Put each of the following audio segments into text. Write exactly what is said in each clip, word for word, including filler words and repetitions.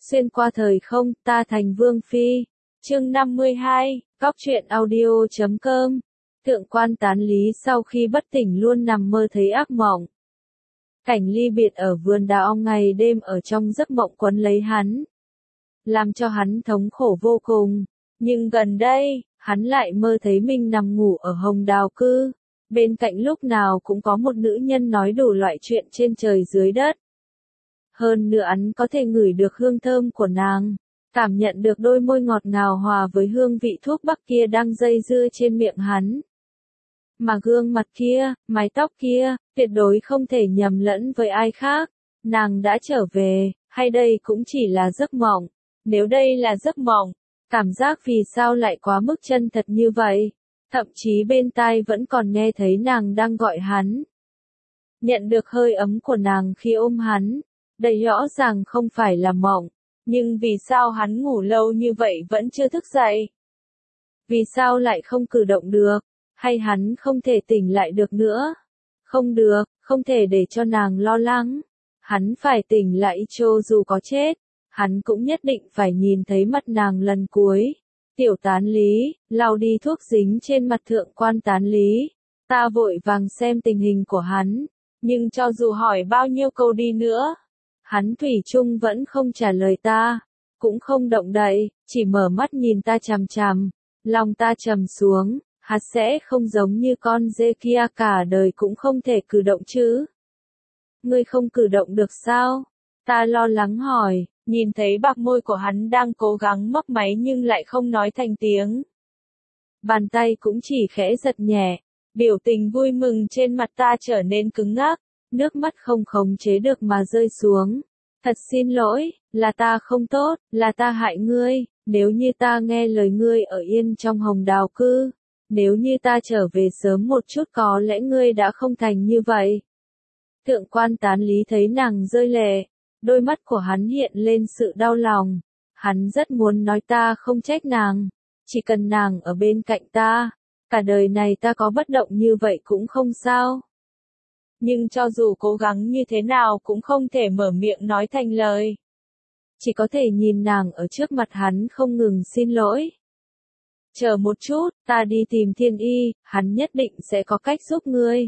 Xuyên qua thời không, ta thành Vương Phi. Chương năm mươi hai, Góc truyện audio chấm com. Thượng quan Tán Lý sau khi bất tỉnh luôn nằm mơ thấy ác mộng. Cảnh ly biệt ở vườn đào ngày đêm ở trong giấc mộng quấn lấy hắn, làm cho hắn thống khổ vô cùng. Nhưng gần đây, hắn lại mơ thấy mình nằm ngủ ở hồng đào cư. Bên cạnh lúc nào cũng có một nữ nhân nói đủ loại chuyện trên trời dưới đất. Hơn nữa hắn có thể ngửi được hương thơm của nàng, cảm nhận được đôi môi ngọt ngào hòa với hương vị thuốc bắc kia đang dây dưa trên miệng hắn. Mà gương mặt kia, mái tóc kia, tuyệt đối không thể nhầm lẫn với ai khác. Nàng đã trở về, hay đây cũng chỉ là giấc mộng? Nếu đây là giấc mộng, cảm giác vì sao lại quá mức chân thật như vậy? Thậm chí bên tai vẫn còn nghe thấy nàng đang gọi hắn. Nhận được hơi ấm của nàng khi ôm hắn, đây rõ ràng không phải là mộng. Nhưng vì sao hắn ngủ lâu như vậy vẫn chưa thức dậy? Vì sao lại không cử động được? Hay hắn không thể tỉnh lại được nữa? Không được, không thể để cho nàng lo lắng. Hắn phải tỉnh lại cho dù có chết. Hắn cũng nhất định phải nhìn thấy mặt nàng lần cuối. Tiểu Tán Lý, lau đi thuốc dính trên mặt thượng quan Tán Lý. Ta vội vàng xem tình hình của hắn. Nhưng cho dù hỏi bao nhiêu câu đi nữa, hắn thủy chung vẫn không trả lời ta. Cũng không động đậy, chỉ mở mắt nhìn ta chằm chằm. Lòng ta trầm xuống. Hắn sẽ không giống như con dê kia cả đời cũng không thể cử động chứ. Ngươi không cử động được sao? Ta lo lắng hỏi, nhìn thấy bạc môi của hắn đang cố gắng mấp máy nhưng lại không nói thành tiếng. Bàn tay cũng chỉ khẽ giật nhẹ, biểu tình vui mừng trên mặt ta trở nên cứng ngắc, nước mắt không khống chế được mà rơi xuống. Thật xin lỗi, là ta không tốt, là ta hại ngươi, nếu như ta nghe lời ngươi ở yên trong hồng đào cư. Nếu như ta trở về sớm một chút có lẽ ngươi đã không thành như vậy. Thượng quan Tán Lý thấy nàng rơi lệ, đôi mắt của hắn hiện lên sự đau lòng. Hắn rất muốn nói ta không trách nàng, chỉ cần nàng ở bên cạnh ta, cả đời này ta có bất động như vậy cũng không sao. Nhưng cho dù cố gắng như thế nào cũng không thể mở miệng nói thành lời. Chỉ có thể nhìn nàng ở trước mặt hắn không ngừng xin lỗi. Chờ một chút, ta đi tìm Thiên Y, hắn nhất định sẽ có cách giúp ngươi.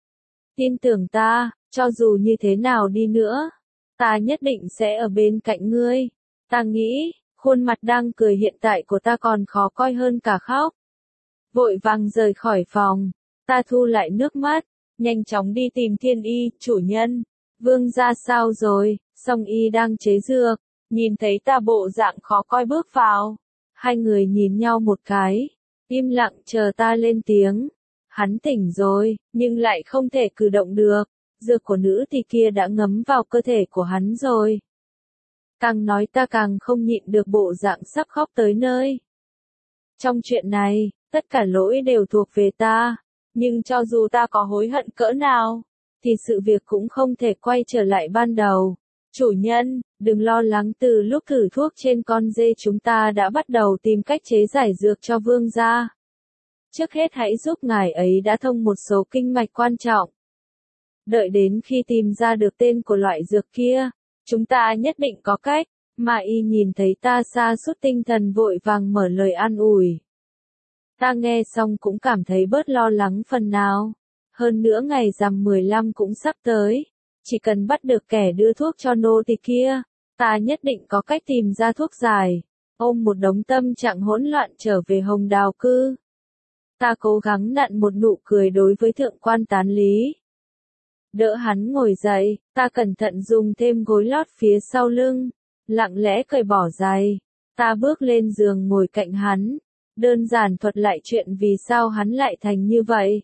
Tin tưởng ta, cho dù như thế nào đi nữa, ta nhất định sẽ ở bên cạnh ngươi. Ta nghĩ, khuôn mặt đang cười hiện tại của ta còn khó coi hơn cả khóc. Vội vàng rời khỏi phòng, ta thu lại nước mắt, nhanh chóng đi tìm Thiên Y, chủ nhân. Vương gia sao rồi? Song Y đang chế dược, nhìn thấy ta bộ dạng khó coi bước vào. Hai người nhìn nhau một cái, im lặng chờ ta lên tiếng. Hắn tỉnh rồi, nhưng lại không thể cử động được. Dược của nữ thì kia đã ngấm vào cơ thể của hắn rồi. Càng nói ta càng không nhịn được bộ dạng sắp khóc tới nơi. Trong chuyện này, tất cả lỗi đều thuộc về ta. Nhưng cho dù ta có hối hận cỡ nào, thì sự việc cũng không thể quay trở lại ban đầu. Chủ nhân, đừng lo lắng, từ lúc thử thuốc trên con dê chúng ta đã bắt đầu tìm cách chế giải dược cho vương gia. Trước hết hãy giúp ngài ấy đã thông một số kinh mạch quan trọng. Đợi đến khi tìm ra được tên của loại dược kia, chúng ta nhất định có cách. Mà y nhìn thấy ta sa sút tinh thần vội vàng mở lời an ủi. Ta nghe xong cũng cảm thấy bớt lo lắng phần nào. Hơn nữa ngày rằm mười lăm cũng sắp tới. Chỉ cần bắt được kẻ đưa thuốc cho nô tỳ kia, ta nhất định có cách tìm ra thuốc giải. Ôm một đống tâm trạng hỗn loạn trở về hồng đào cư. Ta cố gắng nặn một nụ cười đối với thượng quan Tán Lý. Đỡ hắn ngồi dậy, ta cẩn thận dùng thêm gối lót phía sau lưng, lặng lẽ cởi bỏ giày. Ta bước lên giường ngồi cạnh hắn, đơn giản thuật lại chuyện vì sao hắn lại thành như vậy.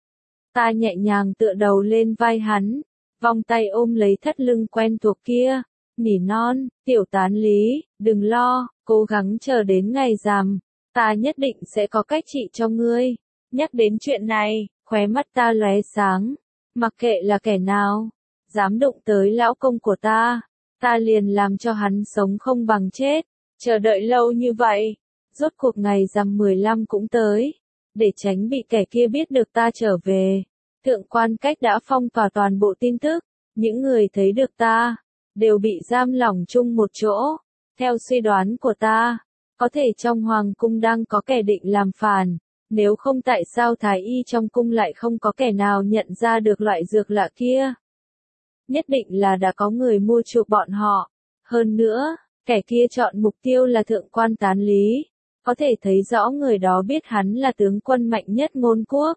Ta nhẹ nhàng tựa đầu lên vai hắn, vòng tay ôm lấy thắt lưng quen thuộc kia, nỉ non, Tiểu Tán Lý, đừng lo, cố gắng chờ đến ngày rằm, ta nhất định sẽ có cách trị cho ngươi. Nhắc đến chuyện này, khóe mắt ta lóe sáng, mặc kệ là kẻ nào, dám đụng tới lão công của ta, ta liền làm cho hắn sống không bằng chết. Chờ đợi lâu như vậy, rốt cuộc ngày rằm mười lăm cũng tới, để tránh bị kẻ kia biết được ta trở về. Thượng quan Cách đã phong tỏa toàn bộ tin tức, những người thấy được ta, đều bị giam lỏng chung một chỗ, Theo suy đoán của ta, có thể trong hoàng cung đang có kẻ định làm phản, nếu không tại sao thái y trong cung lại không có kẻ nào nhận ra được loại dược lạ kia. Nhất định là đã có người mua chuộc bọn họ. Hơn nữa, kẻ kia chọn mục tiêu là thượng quan Tán Lý, có thể thấy rõ người đó biết hắn là tướng quân mạnh nhất ngôn quốc.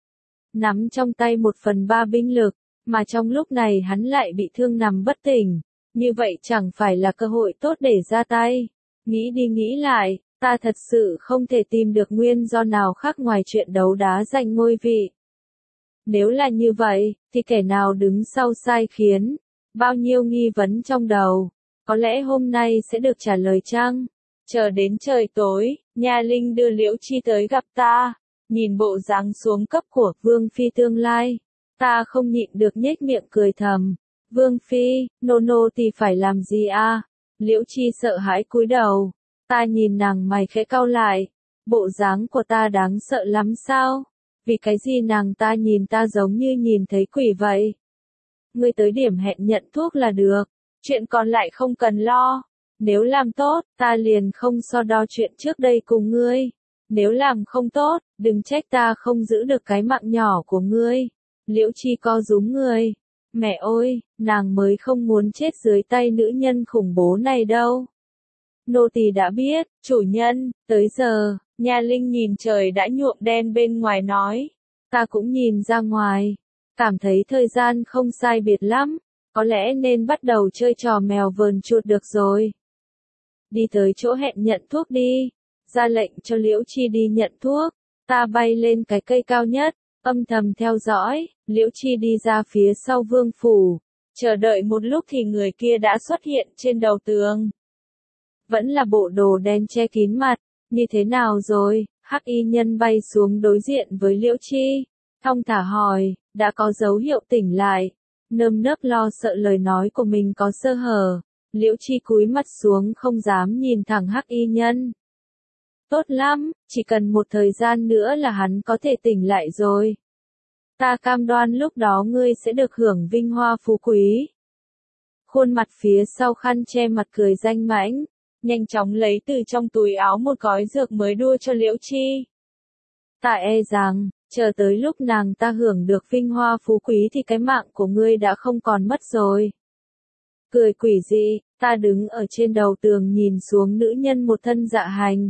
Nắm trong tay một phần ba binh lực, mà trong lúc này hắn lại bị thương nằm bất tỉnh, như vậy chẳng phải là cơ hội tốt để ra tay. Nghĩ đi nghĩ lại, ta thật sự không thể tìm được nguyên do nào khác ngoài chuyện đấu đá giành ngôi vị. Nếu là như vậy, thì kẻ nào đứng sau sai khiến? Bao nhiêu nghi vấn trong đầu, có lẽ hôm nay sẽ được trả lời chăng? Chờ đến trời tối, Nha Linh đưa Liễu Chi tới gặp ta, nhìn bộ dáng xuống cấp của Vương Phi tương lai. Ta không nhịn được nhếch miệng cười thầm. Vương Phi, nô nô thì phải làm gì a? Liễu Chi sợ hãi cúi đầu. Ta nhìn nàng mày khẽ cau lại. Bộ dáng của ta đáng sợ lắm sao? Vì cái gì nàng ta nhìn ta giống như nhìn thấy quỷ vậy? Ngươi tới điểm hẹn nhận thuốc là được. Chuyện còn lại không cần lo. Nếu làm tốt, ta liền không so đo chuyện trước đây cùng ngươi. Nếu làm không tốt, đừng trách ta không giữ được cái mạng nhỏ của ngươi. Liễu Chi co rúm người. Mẹ ơi, nàng mới không muốn chết dưới tay nữ nhân khủng bố này đâu. Nô tỳ đã biết, chủ nhân, tới giờ, Nha Linh nhìn trời đã nhuộm đen bên ngoài nói. Ta cũng nhìn ra ngoài, cảm thấy thời gian không sai biệt lắm, có lẽ nên bắt đầu chơi trò mèo vờn chuột được rồi. Đi tới chỗ hẹn nhận thuốc đi, ra lệnh cho Liễu Chi đi nhận thuốc, ta bay lên cái cây cao nhất, âm thầm theo dõi, Liễu Chi đi ra phía sau vương phủ, chờ đợi một lúc thì người kia đã xuất hiện trên đầu tường. Vẫn là bộ đồ đen che kín mặt, như thế nào rồi? Hắc y nhân bay xuống đối diện với Liễu Chi, thong thả hỏi, đã có dấu hiệu tỉnh lại, nơm nớp lo sợ lời nói của mình có sơ hở. Liễu Chi cúi mặt xuống không dám nhìn thẳng Hắc y nhân. Tốt lắm, chỉ cần một thời gian nữa là hắn có thể tỉnh lại rồi. Ta cam đoan lúc đó ngươi sẽ được hưởng vinh hoa phú quý. Khuôn mặt phía sau khăn che mặt cười danh mãnh, nhanh chóng lấy từ trong túi áo một gói dược mới đua cho Liễu Chi. Ta e rằng, chờ tới lúc nàng ta hưởng được vinh hoa phú quý thì cái mạng của ngươi đã không còn mất rồi. Cười quỷ dị, ta đứng ở trên đầu tường nhìn xuống nữ nhân một thân dạ hành.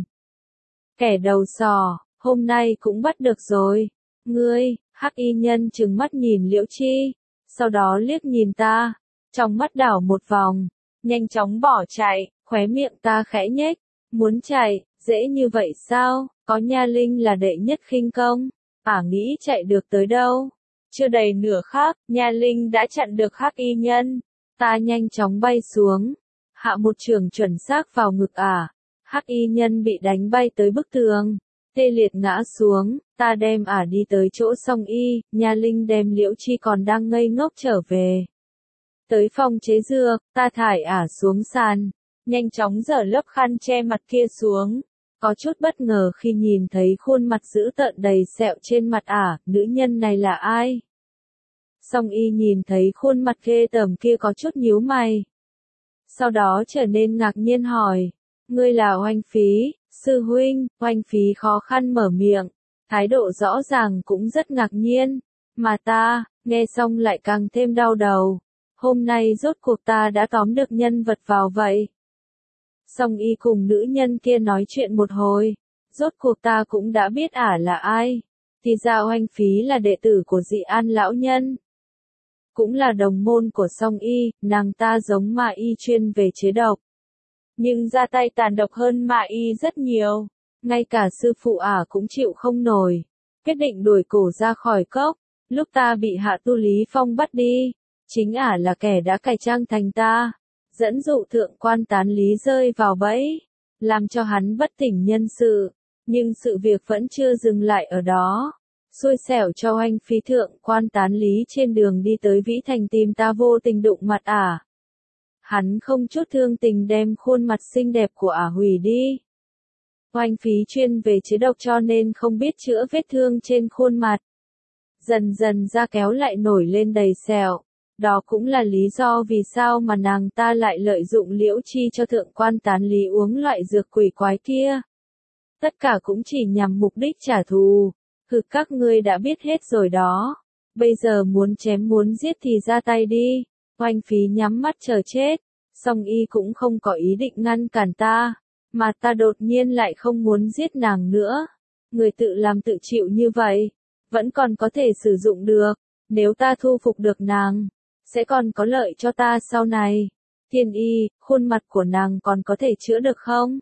Kẻ đầu sò, hôm nay cũng bắt được rồi. Ngươi, Hắc y nhân trừng mắt nhìn Liễu Chi, sau đó liếc nhìn ta, trong mắt đảo một vòng, nhanh chóng bỏ chạy, khóe miệng ta khẽ nhếch, muốn chạy, dễ như vậy sao, có Nha Linh là đệ nhất khinh công, ả nghĩ chạy được tới đâu. Chưa đầy nửa khắc, Nha Linh đã chặn được Hắc y nhân, ta nhanh chóng bay xuống, hạ một trường chuẩn xác vào ngực ả, Hắc y nhân bị đánh bay tới bức tường. Tê liệt ngã xuống, ta đem ả đi tới chỗ Song Y, Nha Linh đem Liễu Chi còn đang ngây ngốc trở về. Tới phòng chế dược, ta thải ả xuống sàn, nhanh chóng giở lớp khăn che mặt kia xuống. Có chút bất ngờ khi nhìn thấy khuôn mặt dữ tợn đầy sẹo trên mặt ả, nữ nhân này là ai? Song Y nhìn thấy khuôn mặt ghê tởm kia có chút nhíu mày. Sau đó trở nên ngạc nhiên hỏi, ngươi là Oanh Phí? Sư huynh, Oanh Phí khó khăn mở miệng, thái độ rõ ràng cũng rất ngạc nhiên, mà ta, nghe xong lại càng thêm đau đầu. Hôm nay rốt cuộc ta đã tóm được nhân vật vào vậy. Song Y cùng nữ nhân kia nói chuyện một hồi, rốt cuộc ta cũng đã biết ả là ai. Thì ra Oanh Phí là đệ tử của Dị An lão nhân, cũng là đồng môn của Song Y, nàng ta giống Ma Y chuyên về chế độc. Nhưng ra tay tàn độc hơn Ma Y rất nhiều, ngay cả sư phụ ả cũng chịu không nổi, quyết định đuổi cổ ra khỏi cốc. Lúc ta bị Hạ Tu Lý Phong bắt đi, chính ả là kẻ đã cải trang thành ta, dẫn dụ thượng quan Tán Lý rơi vào bẫy, làm cho hắn bất tỉnh nhân sự. Nhưng sự việc vẫn chưa dừng lại ở đó, xui xẻo cho Oanh Phí thượng quan Tán Lý trên đường đi tới Vĩ Thành tìm ta vô tình đụng mặt ả. Hắn không chút thương tình đem khuôn mặt xinh đẹp của ả hủy đi. Oanh Phí chuyên về chế độc cho nên không biết chữa vết thương trên khuôn mặt. Dần dần da kéo lại nổi lên đầy sẹo, Đó cũng là lý do vì sao mà nàng ta lại lợi dụng Liễu Chi cho thượng quan Tán Lý uống loại dược quỷ quái kia. Tất cả cũng chỉ nhằm mục đích trả thù. Hừ, các ngươi đã biết hết rồi đó. Bây giờ muốn chém muốn giết thì ra tay đi. Oanh Phí nhắm mắt chờ chết. Song Y cũng không có ý định ngăn cản ta. Mà ta đột nhiên lại không muốn giết nàng nữa. Người tự làm tự chịu như vậy. Vẫn còn có thể sử dụng được. Nếu ta thu phục được nàng, sẽ còn có lợi cho ta sau này. Thiên Y, khuôn mặt của nàng còn có thể chữa được không?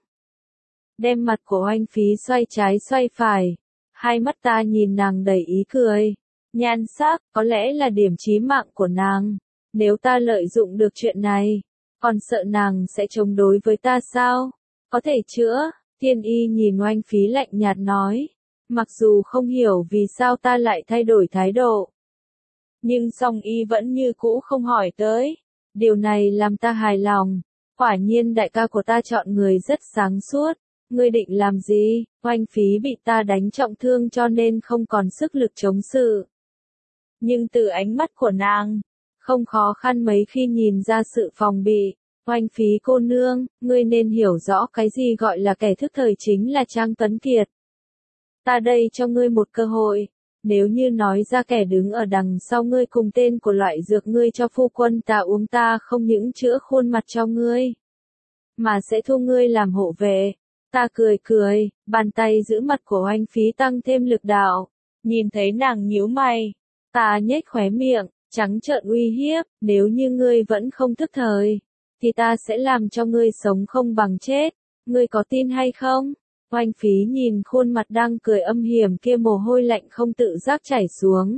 Đem mặt của Oanh Phí xoay trái xoay phải. Hai mắt ta nhìn nàng đầy ý cười. Nhan sắc, có lẽ là điểm chí mạng của nàng. Nếu ta lợi dụng được chuyện này, còn sợ nàng sẽ chống đối với ta sao? Có thể chữa. Thiên Y nhìn Oanh Phí lạnh nhạt nói. Mặc dù không hiểu vì sao ta lại thay đổi thái độ, nhưng Song Y vẫn như cũ không hỏi tới. Điều này làm ta hài lòng. Quả nhiên đại ca của ta chọn người rất sáng suốt. Ngươi định làm gì? Oanh Phí bị ta đánh trọng thương cho nên không còn sức lực chống sự. Nhưng từ ánh mắt của nàng, không khó khăn mấy khi nhìn ra sự phòng bị. Oanh Phí cô nương, ngươi nên hiểu rõ cái gì gọi là kẻ thức thời chính là Trang Tuấn Kiệt. Ta đây cho ngươi một cơ hội. Nếu như nói ra kẻ đứng ở đằng sau ngươi cùng tên của loại dược ngươi cho phu quân ta uống, ta không những chữa khuôn mặt cho ngươi, mà sẽ thu ngươi làm hộ vệ. Ta cười cười, bàn tay giữ mặt của Oanh Phí tăng thêm lực đạo. Nhìn thấy nàng nhíu mày, ta nhếch khóe miệng, trắng trợn uy hiếp, nếu như ngươi vẫn không thức thời, thì ta sẽ làm cho ngươi sống không bằng chết. Ngươi có tin hay không? Oanh Phí nhìn khuôn mặt đang cười âm hiểm kia, mồ hôi lạnh không tự giác chảy xuống.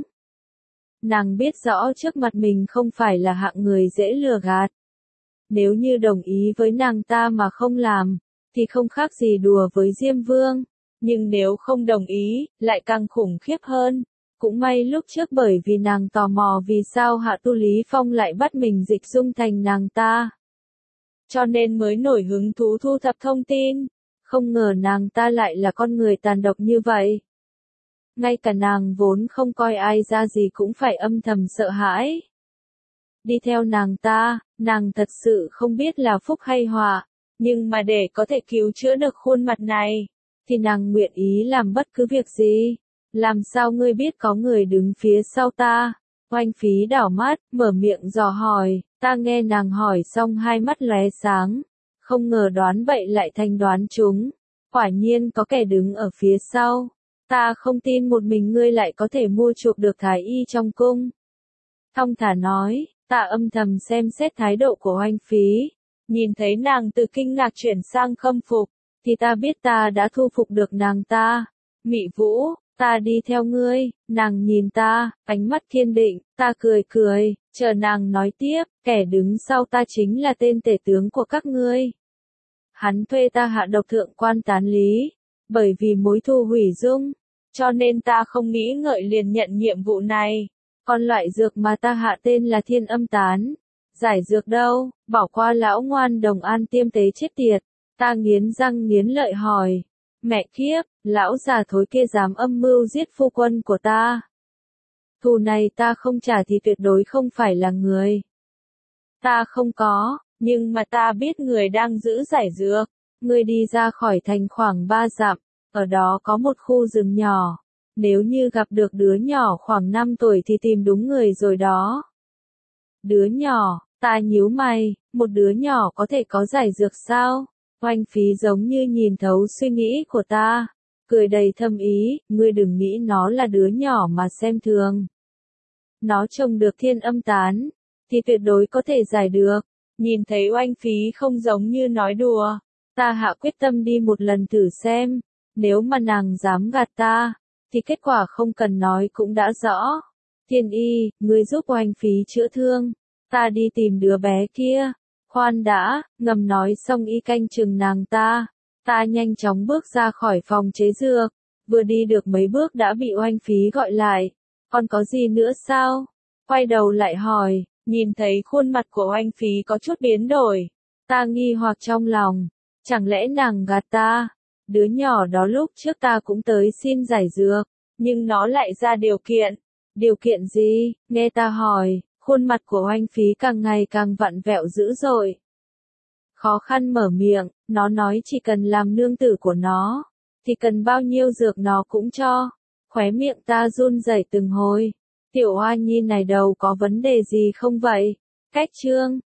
Nàng biết rõ trước mặt mình không phải là hạng người dễ lừa gạt. Nếu như đồng ý với nàng ta mà không làm, thì không khác gì đùa với Diêm Vương. Nhưng nếu không đồng ý, lại càng khủng khiếp hơn. Cũng may lúc trước bởi vì nàng tò mò vì sao Hạ Tu Lý Phong lại bắt mình dịch dung thành nàng ta, cho nên mới nổi hứng thú thu thập thông tin. Không ngờ nàng ta lại là con người tàn độc như vậy. Ngay cả nàng vốn không coi ai ra gì cũng phải âm thầm sợ hãi. Đi theo nàng ta, nàng thật sự không biết là phúc hay họa. Nhưng mà để có thể cứu chữa được khuôn mặt này, thì nàng nguyện ý làm bất cứ việc gì. Làm sao ngươi biết có người đứng phía sau ta? Oanh Phí đảo mắt, mở miệng dò hỏi. Ta nghe nàng hỏi xong hai mắt lóe sáng. Không ngờ đoán bậy lại thành đoán trúng. Quả nhiên có kẻ đứng ở phía sau. Ta không tin một mình ngươi lại có thể mua chuộc được Thái Y trong cung. Thong thả nói, ta âm thầm xem xét thái độ của Oanh Phí. Nhìn thấy nàng từ kinh ngạc chuyển sang khâm phục, thì ta biết ta đã thu phục được nàng ta. Mị Vũ, ta đi theo ngươi. Nàng nhìn ta, ánh mắt kiên định. Ta cười cười, chờ nàng nói tiếp. Kẻ đứng sau ta chính là tên tể tướng của các ngươi. Hắn thuê ta hạ độc thượng quan Tán Lý, bởi vì mối thù hủy dung, cho nên ta không nghĩ ngợi liền nhận nhiệm vụ này. Còn loại dược mà ta hạ tên là Thiên Âm Tán. Giải dược đâu? Bỏ qua lão ngoan đồng an tiêm tế chết tiệt. Ta nghiến răng nghiến lợi hỏi. Mẹ kiếp, lão già thối kia dám âm mưu giết phu quân của ta. Thù này ta không trả thì tuyệt đối không phải là người. Ta không có, nhưng mà ta biết người đang giữ giải dược. Ngươi đi ra khỏi thành khoảng ba dặm, ở đó có một khu rừng nhỏ. Nếu như gặp được đứa nhỏ khoảng năm tuổi thì tìm đúng người rồi đó. Đứa nhỏ, ta nhíu mày, một đứa nhỏ có thể có giải dược sao? Oanh Phí giống như nhìn thấu suy nghĩ của ta, cười đầy thâm ý, ngươi đừng nghĩ nó là đứa nhỏ mà xem thường. Nó trồng được Thiên Âm Tán, thì tuyệt đối có thể giải được. Nhìn thấy Oanh Phí không giống như nói đùa, ta hạ quyết tâm đi một lần thử xem. Nếu mà nàng dám gạt ta, thì kết quả không cần nói cũng đã rõ. Thiên Y, ngươi giúp Oanh Phí chữa thương, ta đi tìm đứa bé kia. Khoan đã, ngầm nói xong y canh chừng nàng ta. Ta nhanh chóng bước ra khỏi phòng chế dược, vừa đi được mấy bước đã bị Oanh Phí gọi lại. Còn có gì nữa sao? Quay đầu lại hỏi, nhìn thấy khuôn mặt của Oanh Phí có chút biến đổi. Ta nghi hoặc trong lòng, chẳng lẽ nàng gạt ta? Đứa nhỏ đó lúc trước ta cũng tới xin giải dược, nhưng nó lại ra điều kiện. Điều kiện gì? Nghe ta hỏi, Khuôn mặt của Oanh Phí càng ngày càng vặn vẹo dữ dội. Khó khăn mở miệng, nó nói chỉ cần làm nương tử của nó, thì cần bao nhiêu dược nó cũng cho. Khóe miệng ta run rẩy từng hồi. Tiểu Hoa Nhi này đầu có vấn đề gì không vậy? Cách chương